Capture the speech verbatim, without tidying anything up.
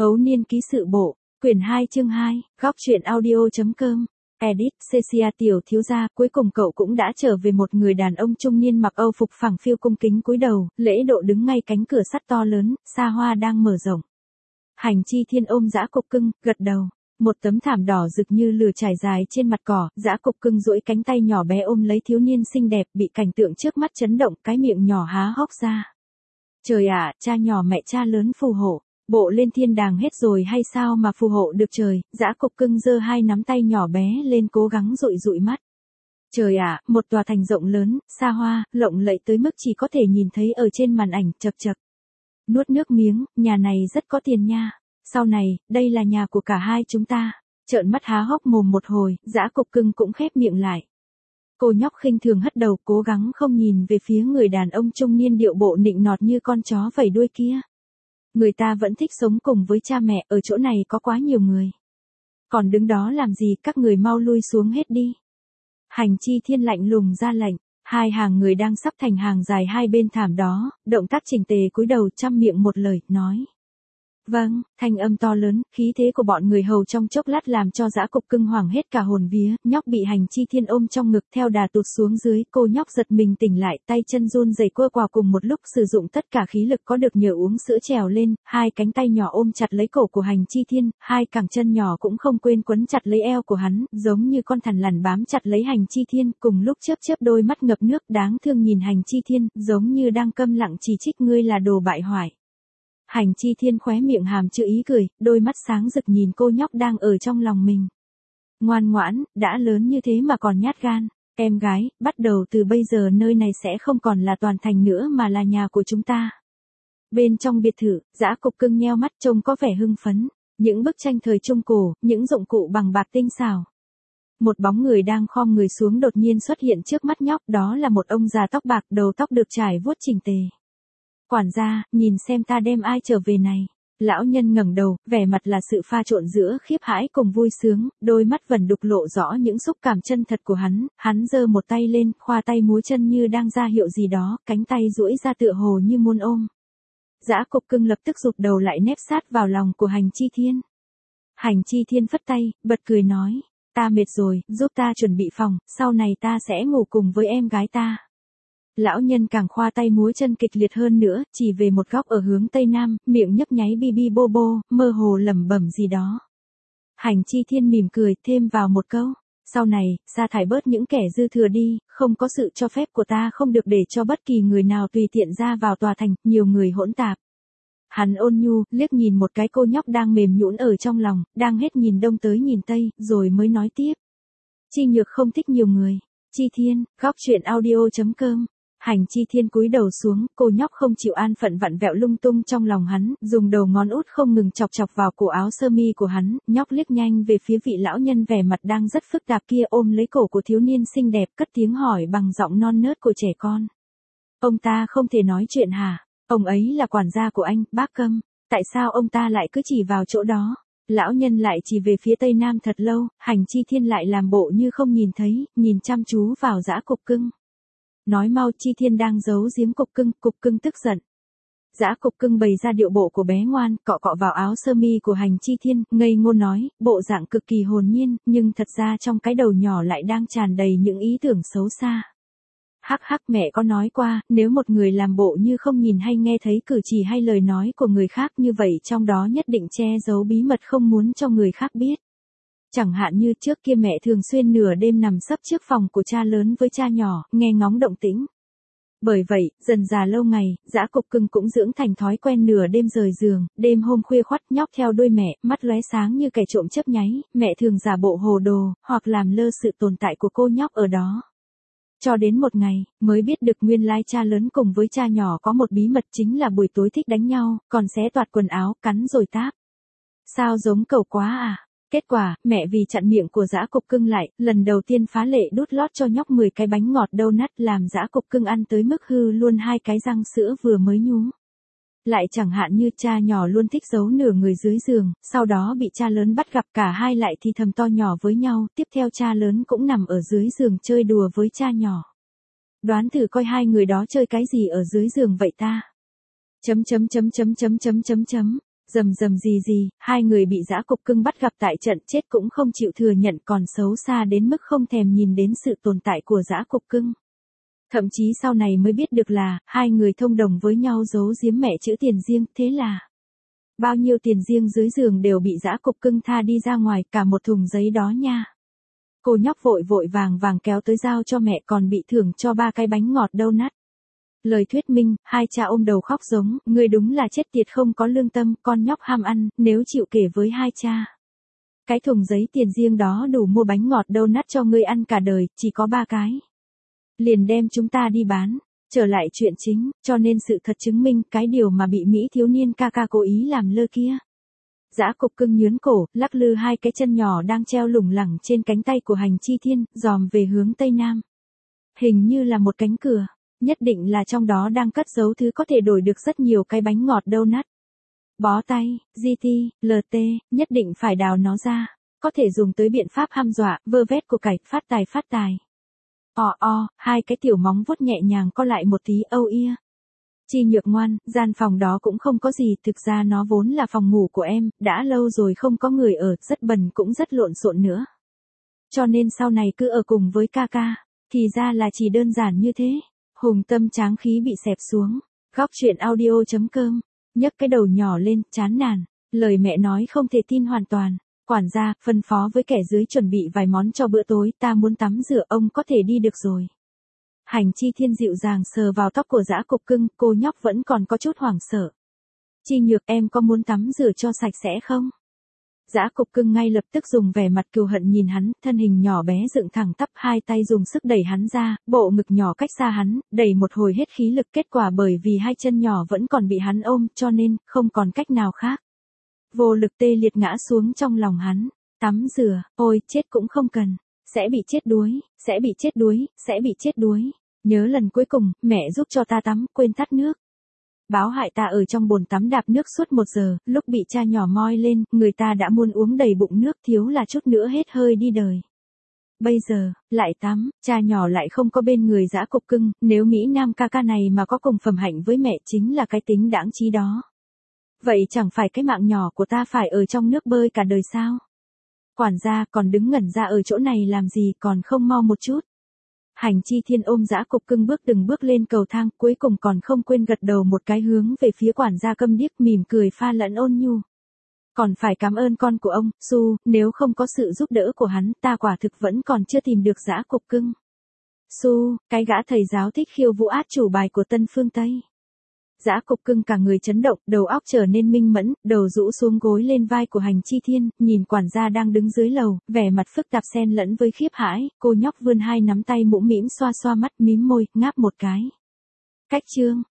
Ấu niên ký sự bộ, quyển hai chương hai, góc truyện audio.com. Edit, Cecia tiểu thiếu gia, cuối cùng cậu cũng đã trở về. Một người đàn ông trung niên mặc âu phục phẳng phiu cung kính cúi đầu, lễ độ đứng ngay cánh cửa sắt to lớn, xa hoa đang mở rộng. Hành Chi Thiên ôm Dã Cục Cưng, gật đầu. Một tấm thảm đỏ rực như lửa trải dài trên mặt cỏ, Dã Cục Cưng duỗi cánh tay nhỏ bé ôm lấy thiếu niên xinh đẹp, bị cảnh tượng trước mắt chấn động, cái miệng nhỏ há hốc ra. Trời ạ, cha nhỏ mẹ cha lớn phù hộ. Bộ lên thiên đàng hết rồi hay sao mà phù hộ được trời. Dã Cục Cưng giơ hai nắm tay nhỏ bé lên cố gắng dụi dụi mắt. Trời ạ, một tòa thành rộng lớn, xa hoa, lộng lẫy tới mức chỉ có thể nhìn thấy ở trên màn ảnh, chật chật. Nuốt nước miếng, nhà này rất có tiền nha. Sau này, đây là nhà của cả hai chúng ta. Trợn mắt há hốc mồm một hồi, Dã Cục Cưng cũng khép miệng lại. Cô nhóc khinh thường hất đầu, cố gắng không nhìn về phía người đàn ông trung niên điệu bộ nịnh nọt như con chó vẩy đuôi kia. Người ta vẫn thích sống cùng với cha mẹ, ở chỗ này có quá nhiều người. Còn đứng đó làm gì, các người mau lui xuống hết đi. Hành Chi Thiên lạnh lùng ra lệnh, hai hàng người đang sắp thành hàng dài hai bên thảm đó, động tác chỉnh tề cúi đầu chăm miệng một lời, nói. Vâng, thanh âm to lớn, khí thế của bọn người hầu trong chốc lát làm cho Dã Cục Cưng hoảng hết cả hồn vía, nhóc bị Hành Chi Thiên ôm trong ngực theo đà tụt xuống dưới, cô nhóc giật mình tỉnh lại, tay chân run rẩy quơ quào cùng một lúc sử dụng tất cả khí lực có được nhờ uống sữa trèo lên, hai cánh tay nhỏ ôm chặt lấy cổ của Hành Chi Thiên, hai cẳng chân nhỏ cũng không quên quấn chặt lấy eo của hắn, giống như con thằn lằn bám chặt lấy Hành Chi Thiên, cùng lúc chớp chớp đôi mắt ngập nước đáng thương nhìn Hành Chi Thiên, giống như đang câm lặng chỉ trích ngươi là đồ bại hoại. Hành Chi Thiên khóe miệng hàm chữ ý cười, đôi mắt sáng rực nhìn cô nhóc đang ở trong lòng mình. Ngoan ngoãn, đã lớn như thế mà còn nhát gan. Em gái, bắt đầu từ bây giờ nơi này sẽ không còn là toàn thành nữa mà là nhà của chúng ta. Bên trong biệt thự, Dã Cục Cưng nheo mắt trông có vẻ hưng phấn. Những bức tranh thời Trung Cổ, những dụng cụ bằng bạc tinh xảo. Một bóng người đang khom người xuống đột nhiên xuất hiện trước mắt nhóc, đó là một ông già tóc bạc, đầu tóc được trải vuốt chỉnh tề. Quản gia, nhìn xem ta đem ai trở về này. Lão nhân ngẩng đầu, vẻ mặt là sự pha trộn giữa khiếp hãi cùng vui sướng, đôi mắt vẩn đục lộ rõ những xúc cảm chân thật của hắn, hắn giơ một tay lên, khoa tay múa chân như đang ra hiệu gì đó, cánh tay duỗi ra tựa hồ như muốn ôm. Dã Cục Cưng lập tức rụt đầu lại nép sát vào lòng của Hành Chi Thiên. Hành Chi Thiên phất tay, bật cười nói, ta mệt rồi, giúp ta chuẩn bị phòng, sau này ta sẽ ngủ cùng với em gái ta. Lão nhân càng khoa tay múa chân kịch liệt hơn nữa, chỉ về một góc ở hướng tây nam, miệng nhấp nháy bi bi bô bô, mơ hồ lẩm bẩm gì đó. Hành Chi Thiên mỉm cười, thêm vào một câu, sau này, sa thải bớt những kẻ dư thừa đi, không có sự cho phép của ta không được để cho bất kỳ người nào tùy tiện ra vào tòa thành, nhiều người hỗn tạp. Hắn ôn nhu, liếc nhìn một cái cô nhóc đang mềm nhũn ở trong lòng, đang hết nhìn đông tới nhìn tây, rồi mới nói tiếp. Chi Nhược không thích nhiều người. Chi Thiên, góc truyện audio.com. Hành Chi Thiên cúi đầu xuống, cô nhóc không chịu an phận vặn vẹo lung tung trong lòng hắn, dùng đầu ngón út không ngừng chọc chọc vào cổ áo sơ mi của hắn, nhóc liếc nhanh về phía vị lão nhân vẻ mặt đang rất phức tạp kia ôm lấy cổ của thiếu niên xinh đẹp, cất tiếng hỏi bằng giọng non nớt của trẻ con. Ông ta không thể nói chuyện hả? Ông ấy là quản gia của anh, bác Câm, tại sao ông ta lại cứ chỉ vào chỗ đó? Lão nhân lại chỉ về phía tây nam thật lâu, Hành Chi Thiên lại làm bộ như không nhìn thấy, nhìn chăm chú vào Dã Cục Cưng. Nói mau, Chi Thiên đang giấu giếm Cục Cưng, Cục Cưng tức giận. Dã Cục Cưng bày ra điệu bộ của bé ngoan, cọ cọ vào áo sơ mi của Hành Chi Thiên, ngây ngô nói, bộ dạng cực kỳ hồn nhiên, nhưng thật ra trong cái đầu nhỏ lại đang tràn đầy những ý tưởng xấu xa. Hắc hắc, mẹ có nói qua, nếu một người làm bộ như không nhìn hay nghe thấy cử chỉ hay lời nói của người khác như vậy trong đó nhất định che giấu bí mật không muốn cho người khác biết. Chẳng hạn như trước kia mẹ thường xuyên nửa đêm nằm sấp trước phòng của cha lớn với cha nhỏ, nghe ngóng động tĩnh. Bởi vậy, dần dà lâu ngày, Dã Cục Cưng cũng dưỡng thành thói quen nửa đêm rời giường, đêm hôm khuya khoắt nhóc theo đuôi mẹ, mắt lóe sáng như kẻ trộm chớp nháy, mẹ thường giả bộ hồ đồ, hoặc làm lơ sự tồn tại của cô nhóc ở đó. Cho đến một ngày, mới biết được nguyên lai cha lớn cùng với cha nhỏ có một bí mật chính là buổi tối thích đánh nhau, còn xé toạc quần áo, cắn rồi táp. Sao giống cậu quá à? Kết quả, mẹ vì chặn miệng của Dã Cục Cưng lại, lần đầu tiên phá lệ đút lót cho nhóc mười cái bánh ngọt donut làm Dã Cục Cưng ăn tới mức hư luôn hai cái răng sữa vừa mới nhú. Lại chẳng hạn như cha nhỏ luôn thích giấu nửa người dưới giường, sau đó bị cha lớn bắt gặp cả hai lại thì thầm to nhỏ với nhau, tiếp theo cha lớn cũng nằm ở dưới giường chơi đùa với cha nhỏ. Đoán thử coi hai người đó chơi cái gì ở dưới giường vậy ta? Chấm chấm chấm chấm chấm chấm chấm chấm. Rầm rầm gì gì, hai người bị dã cục cưng bắt gặp tại trận chết cũng không chịu thừa nhận, còn xấu xa đến mức không thèm nhìn đến sự tồn tại của dã cục cưng. Thậm chí sau này mới biết được là, hai người thông đồng với nhau giấu giếm mẹ chữ tiền riêng, thế là bao nhiêu tiền riêng dưới giường đều bị dã cục cưng tha đi ra ngoài, cả một thùng giấy đó nha. Cô nhóc vội vội vàng vàng kéo tới giao cho mẹ, còn bị thưởng cho ba cái bánh ngọt donut. Lời thuyết minh, hai cha ôm đầu khóc giống, ngươi đúng là chết tiệt không có lương tâm, con nhóc ham ăn, nếu chịu kể với hai cha. Cái thùng giấy tiền riêng đó đủ mua bánh ngọt donut cho ngươi ăn cả đời, chỉ có ba cái. Liền đem chúng ta đi bán. Trở lại chuyện chính, cho nên sự thật chứng minh cái điều mà bị Mỹ thiếu niên ca ca cố ý làm lơ kia. Dã cục cưng nhướn cổ, lắc lư hai cái chân nhỏ đang treo lủng lẳng trên cánh tay của Hành Chi Thiên, dòm về hướng tây nam. Hình như là một cánh cửa, nhất định là trong đó đang cất giấu thứ có thể đổi được rất nhiều cái bánh ngọt donut. Bó tay, giê tê, lờ tê, nhất định phải đào nó ra, có thể dùng tới biện pháp hăm dọa, vơ vét của cải, phát tài phát tài. O o, hai cái tiểu móng vuốt nhẹ nhàng co lại một tí, âu ia. Chi Nhược ngoan, gian phòng đó cũng không có gì, thực ra nó vốn là phòng ngủ của em, đã lâu rồi không có người ở, rất bẩn cũng rất lộn xộn nữa. Cho nên sau này cứ ở cùng với ca ca, thì ra là chỉ đơn giản như thế. Hùng tâm tráng khí bị xẹp xuống, góc chuyện audio chấm com, nhấc cái đầu nhỏ lên, chán nản, lời mẹ nói không thể tin hoàn toàn. Quản gia, phân phó với kẻ dưới chuẩn bị vài món cho bữa tối, ta muốn tắm rửa, ông có thể đi được rồi. Hành Chi Thiên dịu dàng sờ vào tóc của dã cục cưng, cô nhóc vẫn còn có chút hoảng sợ. Chi Nhược, em có muốn tắm rửa cho sạch sẽ không? Dã cục cưng ngay lập tức dùng vẻ mặt cừu hận nhìn hắn, thân hình nhỏ bé dựng thẳng tắp, hai tay dùng sức đẩy hắn ra, bộ ngực nhỏ cách xa hắn, đẩy một hồi hết khí lực, kết quả bởi vì hai chân nhỏ vẫn còn bị hắn ôm, cho nên, không còn cách nào khác. Vô lực tê liệt ngã xuống trong lòng hắn, tắm rửa, ôi, chết cũng không cần, sẽ bị chết đuối, sẽ bị chết đuối, sẽ bị chết đuối. Nhớ lần cuối cùng, mẹ giúp cho ta tắm, quên tắt nước. Báo hại ta ở trong bồn tắm đạp nước suốt một giờ, lúc bị cha nhỏ moi lên, người ta đã muốn uống đầy bụng nước, thiếu là chút nữa hết hơi đi đời. Bây giờ, lại tắm, cha nhỏ lại không có bên người dã cục cưng, nếu Mỹ Nam ca ca này mà có cùng phẩm hạnh với mẹ chính là cái tính đãng trí đó. Vậy chẳng phải cái mạng nhỏ của ta phải ở trong nước bơi cả đời sao? Quản gia còn đứng ngẩn ra ở chỗ này làm gì, còn không mau một chút. Hành Chi Thiên ôm dã cục cưng bước từng bước lên cầu thang, cuối cùng còn không quên gật đầu một cái hướng về phía quản gia câm điếc, mỉm cười pha lẫn ôn nhu. Còn phải cảm ơn con của ông, Su, nếu không có sự giúp đỡ của hắn, ta quả thực vẫn còn chưa tìm được dã cục cưng. Su, cái gã thầy giáo thích khiêu vũ át chủ bài của Tân Phương Tây. Dã cục cưng cả người chấn động, đầu óc trở nên minh mẫn, đầu rũ xuống gối lên vai của Hành Chi Thiên, nhìn quản gia đang đứng dưới lầu, vẻ mặt phức tạp xen lẫn với khiếp hãi, cô nhóc vươn hai nắm tay mũm mĩm xoa xoa mắt, mím môi, ngáp một cái. Cách chương.